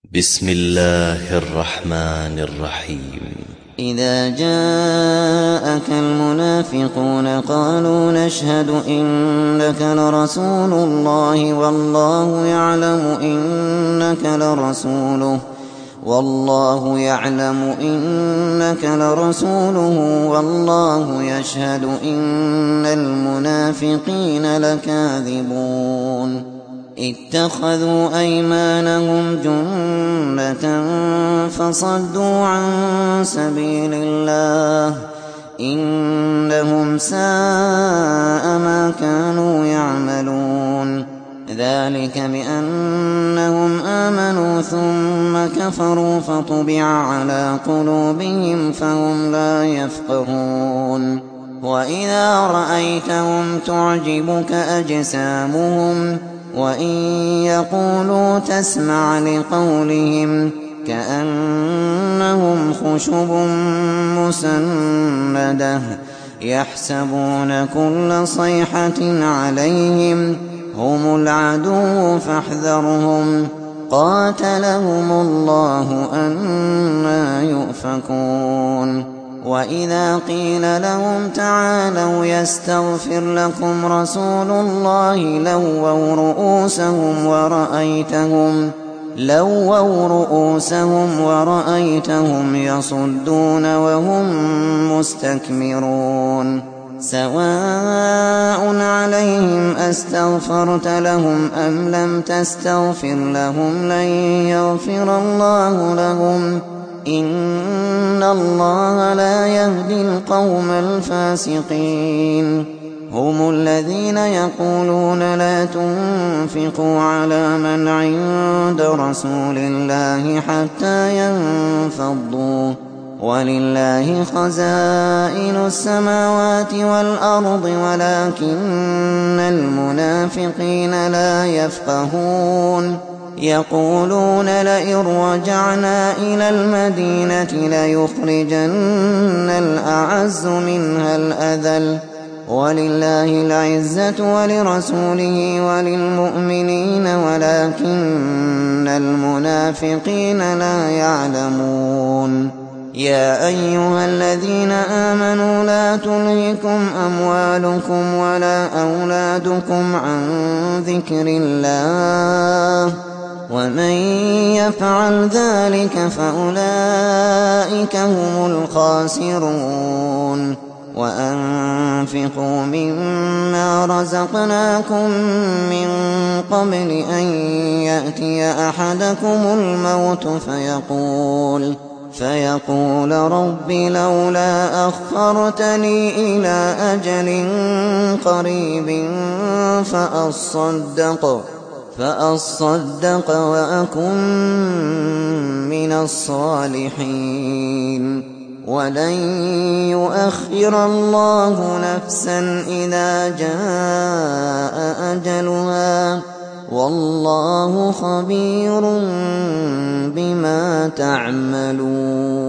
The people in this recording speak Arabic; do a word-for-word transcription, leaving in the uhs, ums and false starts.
بسم الله الرحمن الرحيم. إذا جاءك المنافقون قالوا نشهد إنك لرسول الله والله يعلم إنك لرسوله والله يعلم إنك لرسوله والله يشهد إن المنافقين لكاذبون. اتخذوا أيمانهم جنة فصدوا عن سبيل الله إنهم ساء ما كانوا يعملون. ذلك بأنهم آمنوا ثم كفروا فطبع على قلوبهم فهم لا يفقهون. وإذا رأيتهم تعجبك أجسامهم وإن يقولوا تسمع لقولهم كأنهم خشب مسندة يحسبون كل صيحة عليهم هم العدو فاحذرهم قاتلهم الله أنى يؤفكون. وإذا قيل لهم تعالوا يستغفر لكم رسول الله لووا رؤوسهم ورأيتهم لووا رؤوسهم ورأيتهم يصدون وهم مستكبرون. سواء عليهم أستغفرت لهم أم لم تستغفر لهم لن يغفر الله لهم إن الله لا يهدي القوم الفاسقين. هم الذين يقولون لا تنفقوا على من عند رسول الله حتى ينفضوا ولله خزائن السماوات والأرض ولكن المنافقين لا يفقهون. يقولون لئن رجعنا إلى المدينة ليخرجن الأعز منها الأذل ولله العزة ولرسوله وللمؤمنين ولكن المنافقين لا يعلمون. يا أيها الذين آمنوا لا تلهكم أموالكم ولا أولادكم عن ذكر الله ومن يفعل ذلك فأولئك هم الخاسرون. وأنفقوا مما رزقناكم من قبل أن يأتي أحدكم الموت فيقول فيقول رب لولا أخرتني إلى أجل قريب فأصدق فأصدق وأكن من الصالحين. ولن يؤخر الله نفسا إذا جاء أجلها والله خبير بما تعملون.